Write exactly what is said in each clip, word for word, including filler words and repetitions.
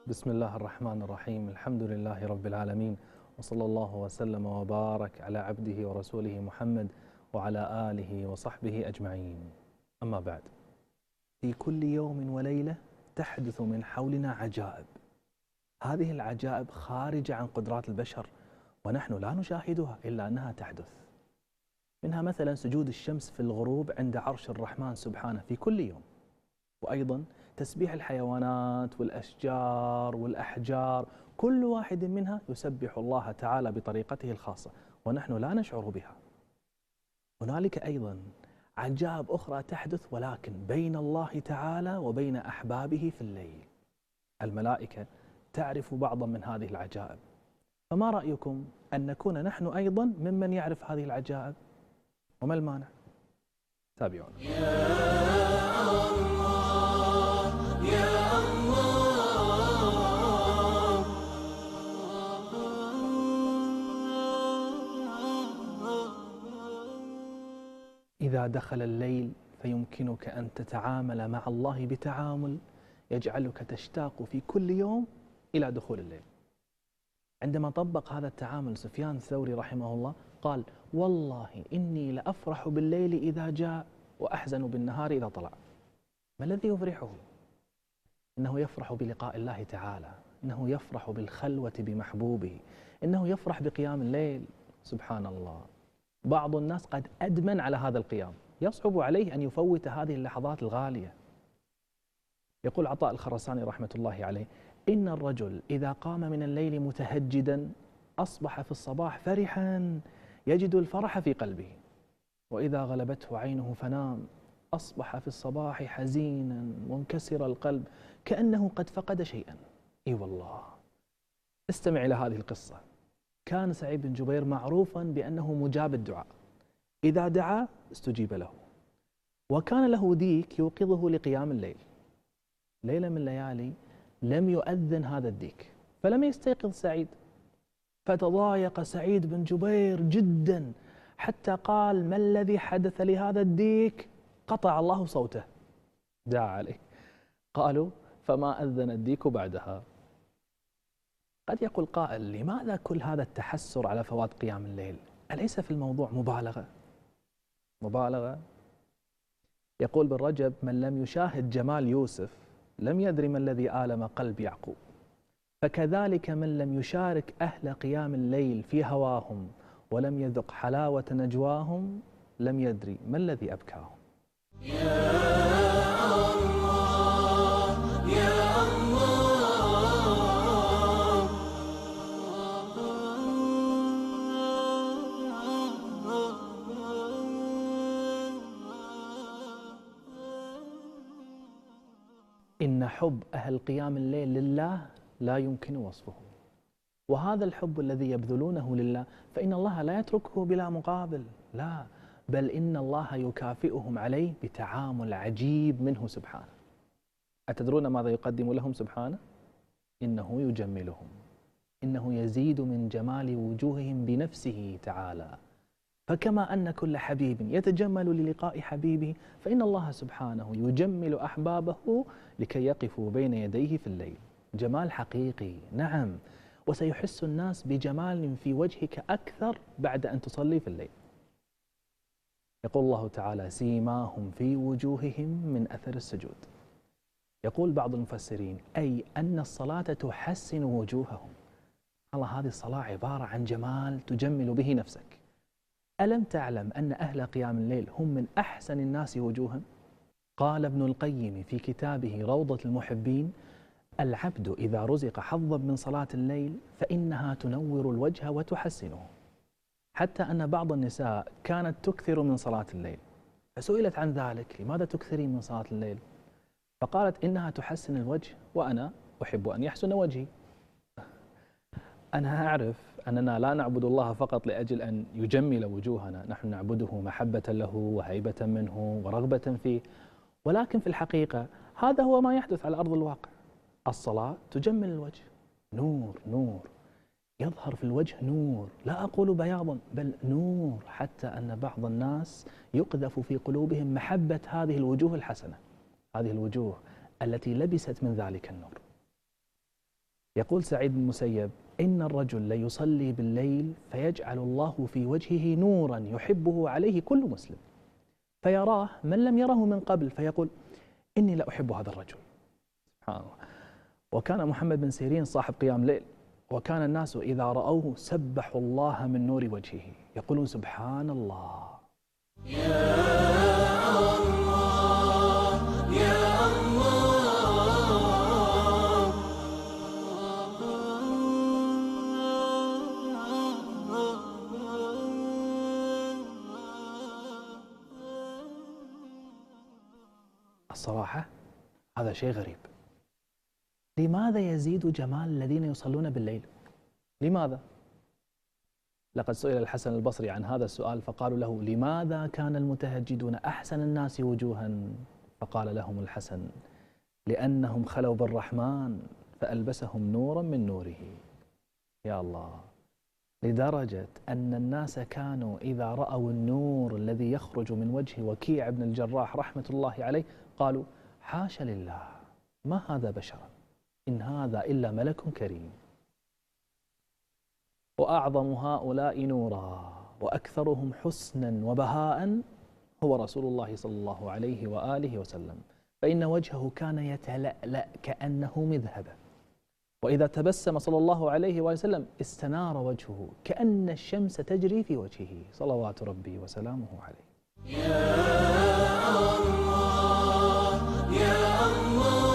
بسم الله الرحمن الرحيم. الحمد لله رب العالمين، وصلى الله وسلم وبارك على عبده ورسوله محمد وعلى آله وصحبه أجمعين. أما بعد، في كل يوم وليلة تحدث من حولنا عجائب. هذه العجائب خارجة عن قدرات البشر، ونحن لا نشاهدها إلا أنها تحدث. منها مثلا سجود الشمس في الغروب عند عرش الرحمن سبحانه في كل يوم، وأيضا تسبيح الحيوانات والأشجار والأحجار، كل واحد منها يسبح الله تعالى بطريقته الخاصة ونحن لا نشعر بها. هنالك أيضا عجائب أخرى تحدث ولكن بين الله تعالى وبين أحبابه في الليل. الملائكة تعرف بعضا من هذه العجائب، فما رأيكم أن نكون نحن أيضا ممن يعرف هذه العجائب؟ وما المانع؟ تابعونا. إذا دخل الليل فيمكنك أن تتعامل مع الله بتعامل يجعلك تشتاق في كل يوم إلى دخول الليل. عندما طبق هذا التعامل سفيان الثوري رحمه الله قال: والله إني لأفرح بالليل إذا جاء وأحزن بالنهار إذا طلع. ما الذي يفرحه؟ إنه يفرح بلقاء الله تعالى، إنه يفرح بالخلوة بمحبوبه، إنه يفرح بقيام الليل. سبحان الله، بعض الناس قد أدمن على هذا القيام، يصعب عليه أن يفوت هذه اللحظات الغالية. يقول عطاء الخرساني رحمة الله عليه: إن الرجل إذا قام من الليل متهجدا أصبح في الصباح فرحا يجد الفرح في قلبه، وإذا غلبته عينه فنام أصبح في الصباح حزينا وانكسر القلب كأنه قد فقد شيئا. إي والله. استمع إلى هذه القصة. كان سعيد بن جبير معروفا بأنه مجاب الدعاء، إذا دعا استجيب له، وكان له ديك يوقظه لقيام الليل. ليلة من الليالي لم يؤذن هذا الديك فلم يستيقظ سعيد، فتضايق سعيد بن جبير جدا حتى قال: ما الذي حدث لهذا الديك؟ قطع الله صوته. دعا عليه. قالوا: فما أذن الديك بعدها. قد يقول قائل: لماذا كل هذا التحسر على فوات قيام الليل؟ أليس في الموضوع مبالغة؟ مبالغة؟ يقول ابن رجب: من لم يشاهد جمال يوسف لم يدري ما الذي آلم قلب يعقوب، فكذلك من لم يشارك أهل قيام الليل في هواهم ولم يذق حلاوة نجواهم لم يدري ما الذي أبكاهم. إن حب أهل قيام الليل لله لا يمكن وصفه، وهذا الحب الذي يبذلونه لله فإن الله لا يتركه بلا مقابل، لا، بل إن الله يكافئهم عليه بتعامل عجيب منه سبحانه. أتدرون ماذا يقدم لهم سبحانه؟ إنه يجملهم، إنه يزيد من جمال وجوههم بنفسه تعالى. فكما أن كل حبيب يتجمل للقاء حبيبه، فإن الله سبحانه يجمل أحبابه لكي يقفوا بين يديه في الليل. جمال حقيقي، نعم، وسيحس الناس بجمال في وجهك أكثر بعد أن تصلي في الليل. يقول الله تعالى: سيماهم في وجوههم من أثر السجود. يقول بعض المفسرين: أي أن الصلاة تحسن وجوههم. الله، هذه الصلاة عبارة عن جمال تجمل به نفسك. ألم تعلم أن أهل قيام الليل هم من أحسن الناس وجوها؟ قال ابن القيم في كتابه روضة المحبين: العبد إذا رزق حظا من صلاة الليل فإنها تنور الوجه وتحسنه، حتى أن بعض النساء كانت تكثر من صلاة الليل، فسئلت عن ذلك: لماذا تكثرين من صلاة الليل؟ فقالت: إنها تحسن الوجه وأنا أحب أن يحسن وجهي. أنا أعرف أننا لا نعبد الله فقط لأجل أن يجمل وجوهنا، نحن نعبده محبة له وهيبة منه ورغبة فيه، ولكن في الحقيقة هذا هو ما يحدث على أرض الواقع. الصلاة تجمل الوجه، نور نور يظهر في الوجه، نور، لا أقول بياض بل نور، حتى أن بعض الناس يقذف في قلوبهم محبة هذه الوجوه الحسنة، هذه الوجوه التي لبست من ذلك النور. يقول سعيد بن المسيب: إن الرجل ليصلي بالليل فيجعل الله في وجهه نورا يحبه عليه كل مسلم، فيراه من لم يره من قبل فيقول: إني لا أحب هذا الرجل. سبحان الله. وكان محمد بن سيرين صاحب قيام ليل، وكان الناس إذا رأوه سبحوا الله من نور وجهه، يقولون: سبحان الله يا الله يا الله. الصراحة هذا شيء غريب. لماذا يزيد جمال الذين يصلون بالليل؟ لماذا؟ لقد سئل الحسن البصري عن هذا السؤال فقالوا له: لماذا كان المتهجدون أحسن الناس وجوها؟ فقال لهم الحسن: لأنهم خلوا بالرحمن فألبسهم نورا من نوره. يا الله، لدرجة أن الناس كانوا إذا رأوا النور الذي يخرج من وجه وكيع بن الجراح رحمة الله عليه قالوا: حاشا لله، ما هذا بشرا، إن هذا إلا ملك كريم. وأعظم هؤلاء نورا وأكثرهم حسنا وبهاء هو رسول الله صلى الله عليه وآله وسلم، فإن وجهه كان يتلألأ كأنه مذهبة، وإذا تبسم صلى الله عليه وآله وسلم استنار وجهه كأن الشمس تجري في وجهه صلوات ربي وسلامه عليه. يا الله يا الله.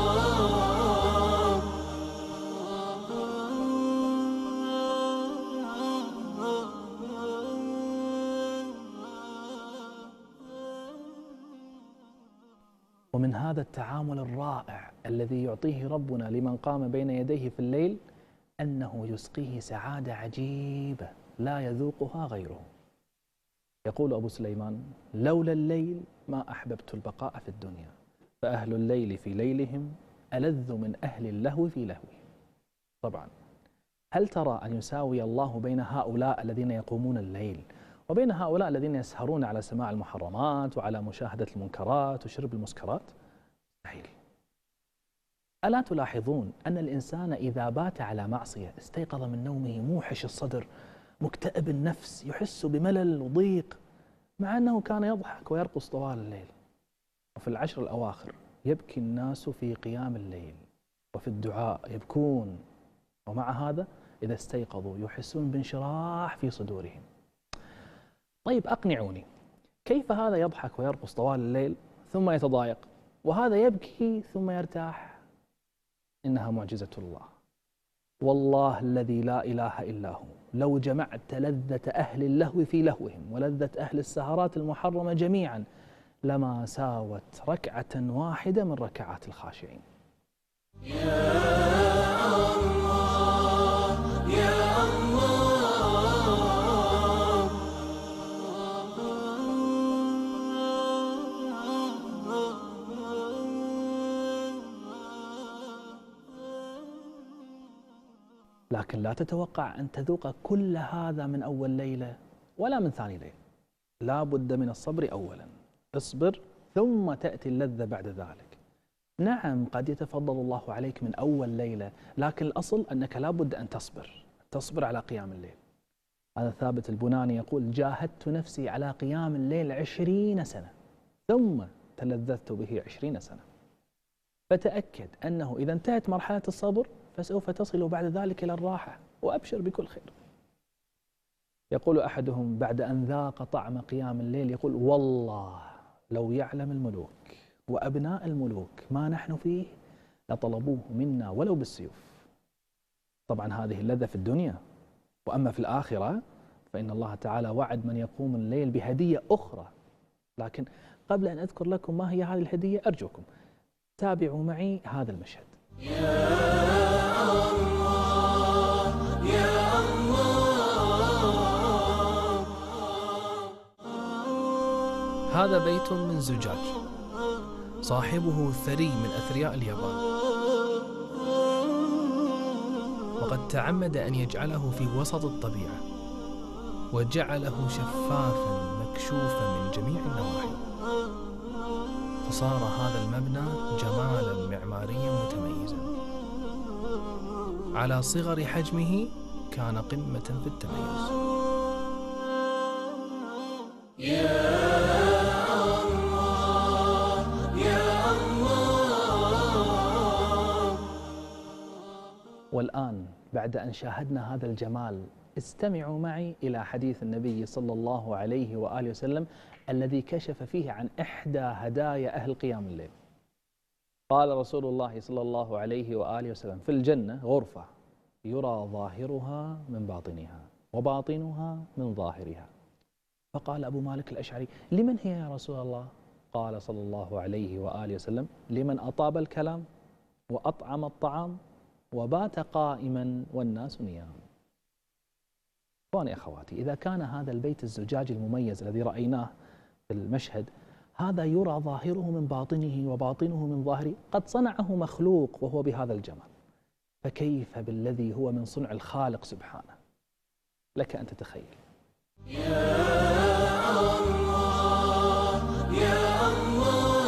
ومن هذا التعامل الرائع الذي يعطيه ربنا لمن قام بين يديه في الليل أنه يسقيه سعادة عجيبة لا يذوقها غيره. يقول أبو سليمان: لولا الليل ما أحببت البقاء في الدنيا، فأهل الليل في ليلهم ألذ من أهل اللهو في لهوهم. طبعا هل ترى أن يساوي الله بين هؤلاء الذين يقومون الليل وبين هؤلاء الذين يسهرون على سماع المحرمات وعلى مشاهدة المنكرات وشرب المسكرات؟ مستحيل. ألا تلاحظون أن الإنسان إذا بات على معصية استيقظ من نومه موحش الصدر مكتئب النفس يحس بملل وضيق، مع أنه كان يضحك ويرقص طوال الليل. وفي العشر الأواخر يبكي الناس في قيام الليل وفي الدعاء يبكون، ومع هذا إذا استيقظوا يحسون بانشراح في صدورهم. طيب أقنعوني، كيف هذا يضحك ويرقص طوال الليل ثم يتضايق، وهذا يبكي ثم يرتاح؟ إنها معجزة الله. والله الذي لا إله إلا هو، لو جمعت لذة أهل اللهو في لهوهم ولذة أهل السهرات المحرمة جميعا لما ساوت ركعة واحدة من ركعات الخاشعين. يا الله يا الله. لكن لا تتوقع أن تذوق كل هذا من أول ليلة ولا من ثاني ليلة، لا بد من الصبر أولا، اصبر ثم تأتي اللذة بعد ذلك. نعم قد يتفضل الله عليك من أول ليلة، لكن الأصل أنك لا بد أن تصبر، تصبر على قيام الليل. هذا ثابت البناني يقول: جاهدت نفسي على قيام الليل عشرين سنة ثم تلذذت به عشرين سنة. فتأكد أنه إذا انتهت مرحلة الصبر فسوف تصل بعد ذلك إلى الراحة، وأبشر بكل خير. يقول أحدهم بعد أن ذاق طعم قيام الليل، يقول: والله لو يعلم الملوك وأبناء الملوك ما نحن فيه لطلبوه منا ولو بالسيوف. طبعا هذه اللذة في الدنيا، وأما في الآخرة فإن الله تعالى وعد من يقوم الليل بهدية أخرى. لكن قبل أن أذكر لكم ما هي هذه الهدية أرجوكم تابعوا معي هذا المشهد. يا الله يا الله. هذا بيت من زجاج، صاحبه ثري من أثرياء اليابان، وقد تعمد أن يجعله في وسط الطبيعة، وجعله شفافا مكشوفا من جميع النواحي، فصار هذا المبنى جمالا معماريا متميزا. على صغر حجمه كان قمة في التميز. يا الله يا الله. والآن بعد أن شاهدنا هذا الجمال استمعوا معي إلى حديث النبي صلى الله عليه وآله وسلم الذي كشف فيه عن إحدى هدايا أهل قيام الليل. قال رسول الله صلى الله عليه وآله وسلم: في الجنة غرفة يرى ظاهرها من باطنها وباطنها من ظاهرها. فقال أبو مالك الأشعري: لمن هي يا رسول الله؟ قال صلى الله عليه وآله وسلم: لمن أطاب الكلام وأطعم الطعام وبات قائما والناس نيام. إخواني أخواتي، إذا كان هذا البيت الزجاجي المميز الذي رأيناه في المشهد هذا يرى ظاهره من باطنه وباطنه من ظاهره قد صنعه مخلوق وهو بهذا الجمال، فكيف بالذي هو من صنع الخالق سبحانه؟ لك أن تتخيل. يا الله يا الله.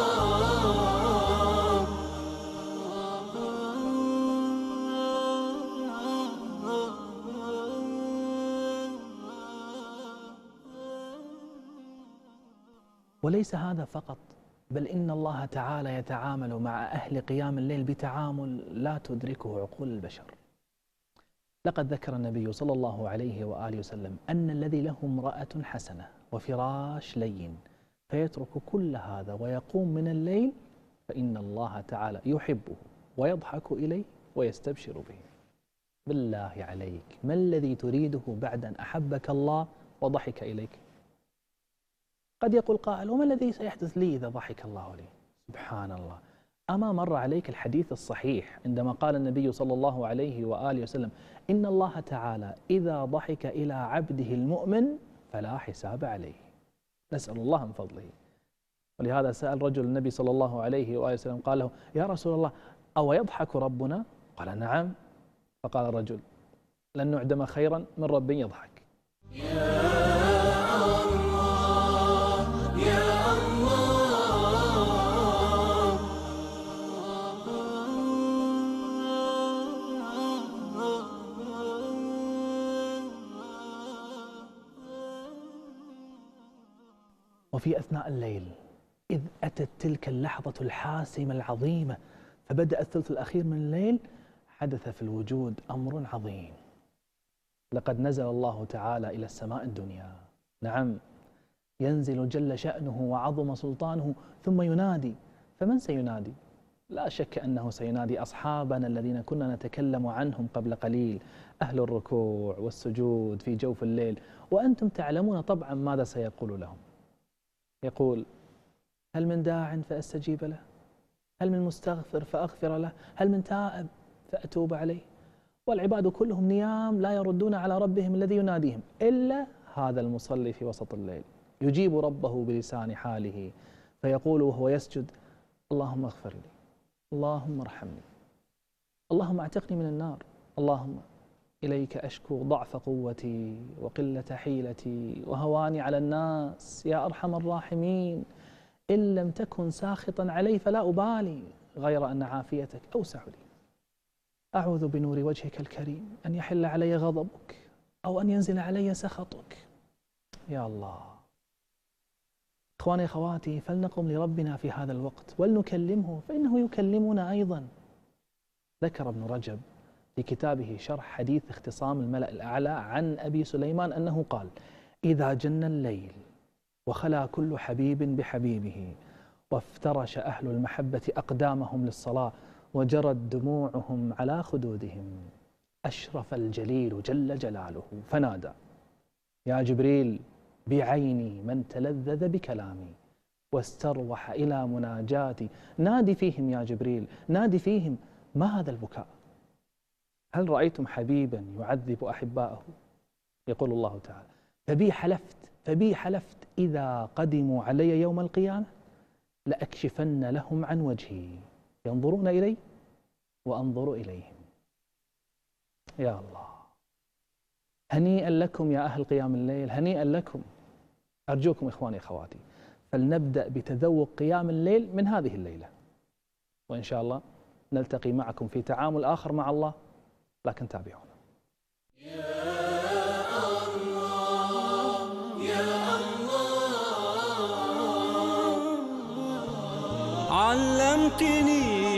وليس هذا فقط، بل إن الله تعالى يتعامل مع أهل قيام الليل بتعامل لا تدركه عقول البشر. لقد ذكر النبي صلى الله عليه وآله وسلم أن الذي له امرأة حسنة وفراش لين فيترك كل هذا ويقوم من الليل فإن الله تعالى يحبه ويضحك إليه ويستبشر به. بالله عليك، ما الذي تريده بعد أن أحبك الله وضحك إليك؟ قد يقول قائل: وما الذي سيحدث لي إذا ضحك الله لي؟ سبحان الله، أما مر عليك الحديث الصحيح عندما قال النبي صلى الله عليه وآله وسلم: إن الله تعالى إذا ضحك إلى عبده المؤمن فلا حساب عليه. نسأل الله من فضله. ولهذا سأل رجل النبي صلى الله عليه وآله وسلم قال له: يا رسول الله، أو يضحك ربنا؟ قال: نعم. فقال الرجل: لن نعدم خيرا من رب يضحك. وفي أثناء الليل إذ أتت تلك اللحظة الحاسمة العظيمة فبدأ الثلث الأخير من الليل حدث في الوجود أمر عظيم. لقد نزل الله تعالى إلى السماء الدنيا، نعم، ينزل جل شأنه وعظم سلطانه ثم ينادي. فمن سينادي؟ لا شك أنه سينادي أصحابنا الذين كنا نتكلم عنهم قبل قليل، أهل الركوع والسجود في جوف الليل، وأنتم تعلمون طبعا ماذا سيقول لهم. يقول: هل من داع فأستجيب له؟ هل من مستغفر فأغفر له؟ هل من تائب فأتوب عليه؟ والعباد كلهم نيام لا يردون على ربهم الذي يناديهم إلا هذا المصلي في وسط الليل يجيب ربه بلسان حاله فيقول وهو يسجد: اللهم اغفر لي، اللهم ارحمني، اللهم اعتقني من النار، اللهم إليك أشكو ضعف قوتي وقلة حيلتي وهواني على الناس يا أرحم الراحمين، إن لم تكن ساخطا علي فلا أبالي غير أن عافيتك أوسع لي، أعوذ بنور وجهك الكريم أن يحل علي غضبك أو أن ينزل علي سخطك. يا الله، إخواني أخواتي، فلنقم لربنا في هذا الوقت ولنكلمه فإنه يكلمنا أيضا. ذكر ابن رجب في كتابه شرح حديث اختصام الملأ الأعلى عن أبي سليمان أنه قال: إذا جن الليل وخلا كل حبيب بحبيبه وافترش أهل المحبة أقدامهم للصلاة وجرت دموعهم على خدودهم أشرف الجليل جل جلاله فنادى: يا جبريل بعيني من تلذذ بكلامي واستروح إلى مناجاتي، نادي فيهم يا جبريل، نادي فيهم. ما هذا البكاء؟ هل رأيتم حبيبا يعذب أحباءه؟ يقول الله تعالى: فبي حلفت فبي حلفت إذا قدموا علي يوم القيامة لأكشفن لهم عن وجهي ينظرون إلي وأنظر إليهم. يا الله، هنيئا لكم يا أهل قيام الليل، هنيئا لكم. أرجوكم إخواني أخواتي فلنبدأ بتذوق قيام الليل من هذه الليلة، وإن شاء الله نلتقي معكم في تعامل آخر مع الله لكن تابعونا. علمتني